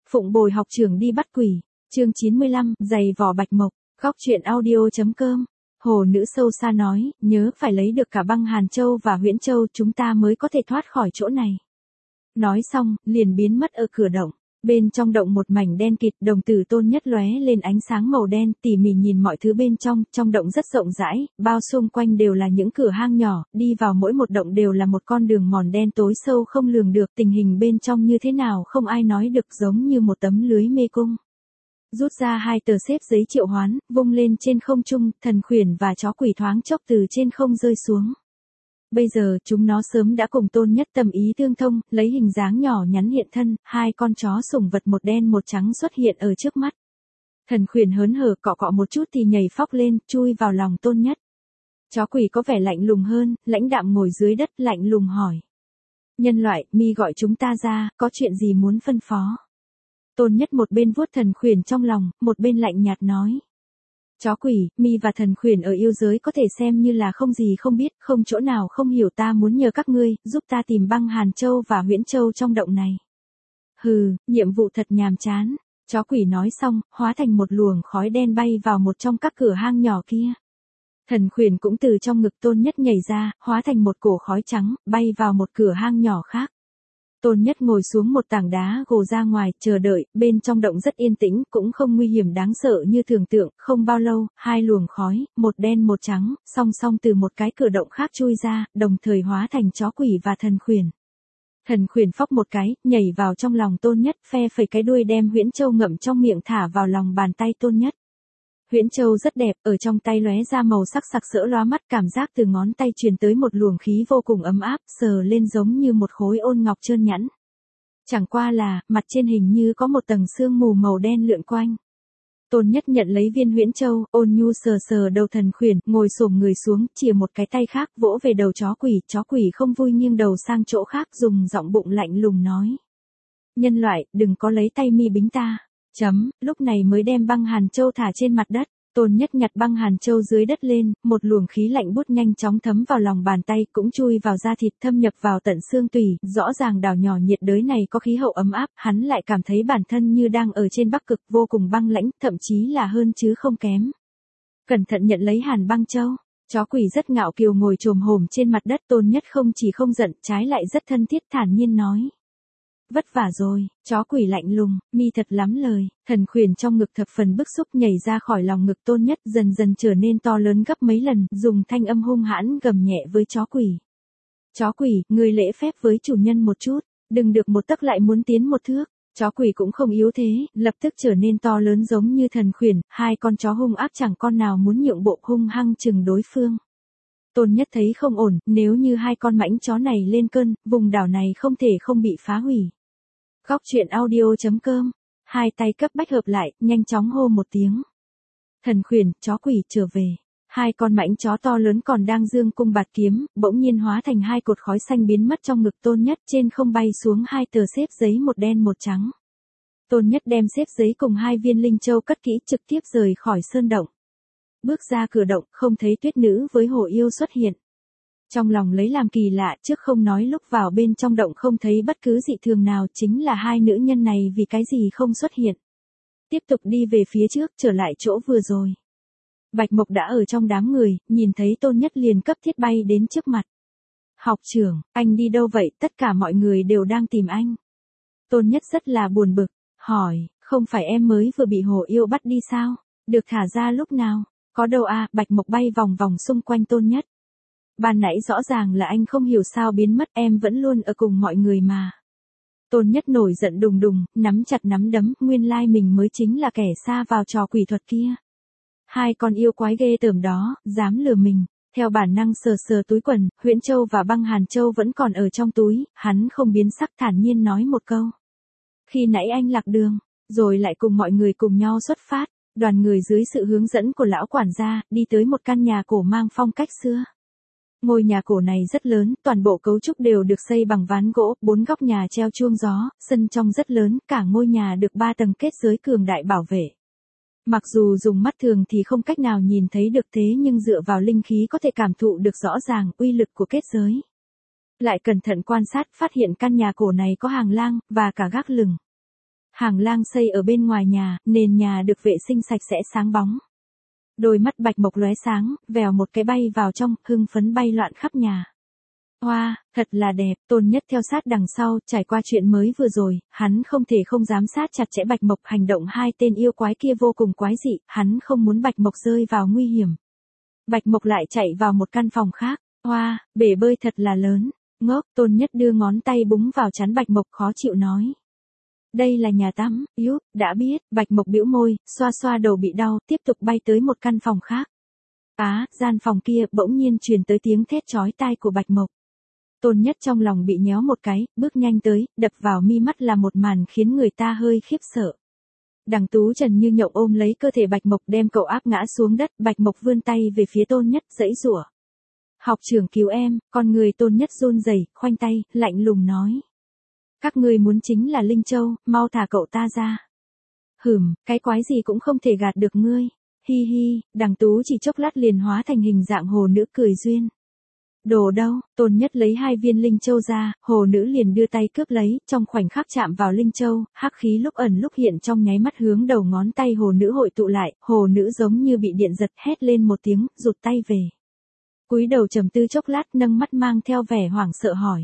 Phụng bồi học trưởng đi bắt quỷ. Chương 95, giày vò bạch mộc. Góc truyện audio.com. Hồ nữ sâu xa nói, nhớ phải lấy được cả băng Hàn Châu và Huyễn Châu chúng ta mới có thể thoát khỏi chỗ này. Nói xong, liền biến mất ở cửa động. Bên trong động một mảnh đen kịt, đồng tử Tôn Nhất lóe lên ánh sáng màu đen, tỉ mỉ nhìn mọi thứ bên trong động rất rộng rãi, bao xung quanh đều là những cửa hang nhỏ, đi vào mỗi một động đều là một con đường mòn đen tối sâu không lường được, tình hình bên trong như thế nào không ai nói được, giống như một tấm lưới mê cung. Rút ra 2 tờ xếp giấy triệu hoán, vung lên trên không trung, thần khuyển và chó quỷ thoáng chốc từ trên không rơi xuống. Bây giờ chúng nó sớm đã cùng Tôn Nhất tâm ý tương thông, lấy hình dáng nhỏ nhắn hiện thân, 2 con chó sủng vật một đen một trắng xuất hiện ở trước mắt. Thần khuyển hớn hở cọ cọ một chút thì nhảy phóc lên, chui vào lòng Tôn Nhất. Chó quỷ có vẻ lạnh lùng hơn, lãnh đạm ngồi dưới đất lạnh lùng hỏi. Nhân loại, mi gọi chúng ta ra, có chuyện gì muốn phân phó? Tôn Nhất một bên vuốt thần khuyển trong lòng, một bên lạnh nhạt nói. Chó quỷ, mi và thần khuyển ở yêu giới có thể xem như là không gì không biết, không chỗ nào không hiểu, ta muốn nhờ các ngươi, giúp ta tìm băng Hàn Châu và Huyễn Châu trong động này. Hừ, nhiệm vụ thật nhàm chán. Chó quỷ nói xong, hóa thành một luồng khói đen bay vào một trong các cửa hang nhỏ kia. Thần khuyển cũng từ trong ngực Tôn Nhất nhảy ra, hóa thành một cổ khói trắng, bay vào một cửa hang nhỏ khác. Tôn Nhất ngồi xuống một tảng đá gồ ra ngoài, chờ đợi, bên trong động rất yên tĩnh, cũng không nguy hiểm đáng sợ như tưởng tượng, không bao lâu, 2 luồng khói, một đen một trắng, song song từ một cái cửa động khác chui ra, đồng thời hóa thành chó quỷ và thần khuyển. Thần khuyển phóc một cái, nhảy vào trong lòng Tôn Nhất, phe phẩy cái đuôi đem Huyễn Châu ngậm trong miệng thả vào lòng bàn tay Tôn Nhất. Huyễn Châu rất đẹp, ở trong tay lóe ra màu sắc sặc sỡ lóa mắt, cảm giác từ ngón tay truyền tới một luồng khí vô cùng ấm áp, sờ lên giống như một khối ôn ngọc trơn nhẵn. Chẳng qua là, mặt trên hình như có một tầng sương mù màu đen lượn quanh. Tôn Nhất nhận lấy viên Huyễn Châu, ôn nhu sờ sờ đầu thần khuyển, ngồi xổm người xuống, chìa một cái tay khác vỗ về đầu chó quỷ không vui nghiêng đầu sang chỗ khác, dùng giọng bụng lạnh lùng nói. Nhân loại, đừng có lấy tay mi bính ta. Lúc này mới đem băng Hàn Châu thả trên mặt đất. Tôn Nhất nhặt băng Hàn Châu dưới đất lên, một luồng khí lạnh buốt nhanh chóng thấm vào lòng bàn tay, cũng chui vào da thịt, thâm nhập vào tận xương tủy, rõ ràng đảo nhỏ nhiệt đới này có khí hậu ấm áp, hắn lại cảm thấy bản thân như đang ở trên Bắc Cực, vô cùng băng lãnh, thậm chí là hơn chứ không kém. Cẩn thận nhận lấy Hàn Băng Châu. Chó quỷ rất ngạo kiều ngồi chồm hổm trên mặt đất, Tôn Nhất không chỉ không giận, trái lại rất thân thiết thản nhiên nói. Vất vả rồi, chó quỷ lạnh lùng, mi thật lắm lời. Thần khuyển trong ngực thập phần bức xúc nhảy ra khỏi lòng ngực Tôn Nhất, dần dần trở nên to lớn gấp mấy lần, dùng thanh âm hung hãn gầm nhẹ với chó quỷ. Chó quỷ, ngươi lễ phép với chủ nhân một chút, đừng được một tấc lại muốn tiến một thước. Chó quỷ cũng không yếu thế, lập tức trở nên to lớn giống như thần khuyển, 2 con chó hung ác chẳng con nào muốn nhượng bộ, hung hăng chừng đối phương. Tôn Nhất thấy không ổn, nếu như 2 con mãnh chó này lên cơn, vùng đảo này không thể không bị phá hủy. Góc truyện audio.com. 2 tay cấp bách hợp lại, nhanh chóng hô một tiếng. Thần khuyển, chó quỷ, trở về. 2 con mãnh chó to lớn còn đang dương cung bạt kiếm, bỗng nhiên hóa thành 2 cột khói xanh biến mất trong ngực Tôn Nhất, trên không bay xuống 2 tờ xếp giấy một đen một trắng. Tôn Nhất đem xếp giấy cùng 2 viên linh châu cất kỹ, trực tiếp rời khỏi sơn động. Bước ra cửa động, không thấy Tuyết Nữ với Hồ Yêu xuất hiện. Trong lòng lấy làm kỳ lạ, trước không nói lúc vào bên trong động không thấy bất cứ dị thường nào, chính là 2 nữ nhân này vì cái gì không xuất hiện. Tiếp tục đi về phía trước, trở lại chỗ vừa rồi. Bạch Mộc đã ở trong đám người, nhìn thấy Tôn Nhất liền cấp thiết bay đến trước mặt. Học trưởng, anh đi đâu vậy, tất cả mọi người đều đang tìm anh. Tôn Nhất rất là buồn bực, hỏi, không phải em mới vừa bị Hồ Yêu bắt đi sao, được thả ra lúc nào, có đâu à, Bạch Mộc bay vòng vòng xung quanh Tôn Nhất. Ban nãy rõ ràng là anh không hiểu sao biến mất, em vẫn luôn ở cùng mọi người mà. Tôn Nhất nổi giận đùng đùng, nắm chặt nắm đấm, nguyên lai mình mới chính là kẻ sa vào trò quỷ thuật kia. 2 con yêu quái ghê tởm đó, dám lừa mình. Theo bản năng sờ sờ túi quần, Huyễn Châu và băng Hàn Châu vẫn còn ở trong túi, hắn không biến sắc thản nhiên nói một câu. Khi nãy anh lạc đường, rồi lại cùng mọi người cùng nhau xuất phát, đoàn người dưới sự hướng dẫn của lão quản gia, đi tới một căn nhà cổ mang phong cách xưa. Ngôi nhà cổ này rất lớn, toàn bộ cấu trúc đều được xây bằng ván gỗ, 4 góc nhà treo chuông gió, sân trong rất lớn, cả ngôi nhà được 3 tầng kết giới cường đại bảo vệ. Mặc dù dùng mắt thường thì không cách nào nhìn thấy được, thế nhưng dựa vào linh khí có thể cảm thụ được rõ ràng uy lực của kết giới. Lại cẩn thận quan sát, phát hiện căn nhà cổ này có hàng lang, và cả gác lửng. Hàng lang xây ở bên ngoài nhà, nền nhà được vệ sinh sạch sẽ sáng bóng. Đôi mắt Bạch Mộc lóe sáng, vèo một cái bay vào trong, hưng phấn bay loạn khắp nhà. Hoa, thật là đẹp, Tôn Nhất theo sát đằng sau, trải qua chuyện mới vừa rồi, hắn không thể không giám sát chặt chẽ Bạch Mộc, hành động hai tên yêu quái kia vô cùng quái dị, hắn không muốn Bạch Mộc rơi vào nguy hiểm. Bạch Mộc lại chạy vào một căn phòng khác, hoa, bể bơi thật là lớn, ngốc, Tôn Nhất đưa ngón tay búng vào trán Bạch Mộc khó chịu nói. Đây là nhà tắm, Yúp, đã biết, Bạch Mộc bĩu môi, xoa xoa đầu bị đau, tiếp tục bay tới một căn phòng khác. Gian phòng kia bỗng nhiên truyền tới tiếng thét chói tai của Bạch Mộc. Tôn Nhất trong lòng bị nhéo một cái, bước nhanh tới, đập vào mi mắt là một màn khiến người ta hơi khiếp sợ. Đằng Tú Trần như nhộng ôm lấy cơ thể Bạch Mộc đem cậu áp ngã xuống đất, Bạch Mộc vươn tay về phía Tôn Nhất, giãy giụa. Học trưởng cứu em, con người Tôn Nhất run rẩy, khoanh tay, lạnh lùng nói. Các ngươi muốn chính là Linh Châu, mau thả cậu ta ra. Cái quái gì cũng không thể gạt được ngươi. Hi hi, Đằng Tú chỉ chốc lát liền hóa thành hình dạng hồ nữ cười duyên. Đồ đâu, Tôn Nhất lấy 2 viên Linh Châu ra, hồ nữ liền đưa tay cướp lấy, trong khoảnh khắc chạm vào Linh Châu, hắc khí lúc ẩn lúc hiện trong nháy mắt hướng đầu ngón tay hồ nữ hội tụ lại, hồ nữ giống như bị điện giật hét lên một tiếng, rụt tay về. Cúi đầu trầm tư chốc lát nâng mắt mang theo vẻ hoảng sợ hỏi.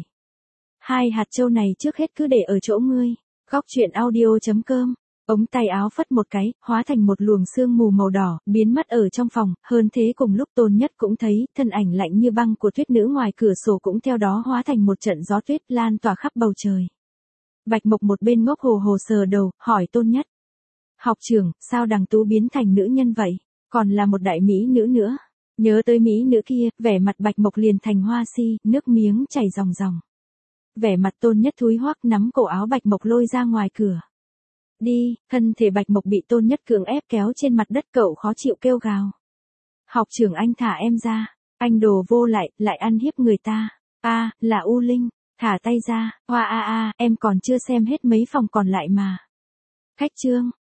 2 hạt châu này trước hết cứ để ở chỗ ngươi. Góc truyện audio.com. Ống tay áo phất một cái, hóa thành một luồng sương mù màu đỏ, biến mất ở trong phòng, hơn thế cùng lúc Tôn Nhất cũng thấy, thân ảnh lạnh như băng của tuyết nữ ngoài cửa sổ cũng theo đó hóa thành một trận gió tuyết lan tỏa khắp bầu trời. Bạch Mộc một bên ngốc hồ hồ sờ đầu, hỏi Tôn Nhất. Học trưởng, sao Đằng Tú biến thành nữ nhân vậy? Còn là một đại mỹ nữ nữa. Nhớ tới mỹ nữ kia, vẻ mặt Bạch Mộc liền thành hoa si, nước miếng chảy ròng ròng. Vẻ mặt Tôn Nhất thúi hoắc nắm cổ áo Bạch Mộc lôi ra ngoài cửa. Đi, thân thể Bạch Mộc bị Tôn Nhất cưỡng ép kéo trên mặt đất, cậu khó chịu kêu gào. Học trưởng anh thả em ra, anh đồ vô lại ăn hiếp người ta. Là U Linh, thả tay ra, em còn chưa xem hết mấy phòng còn lại mà. Khách trương,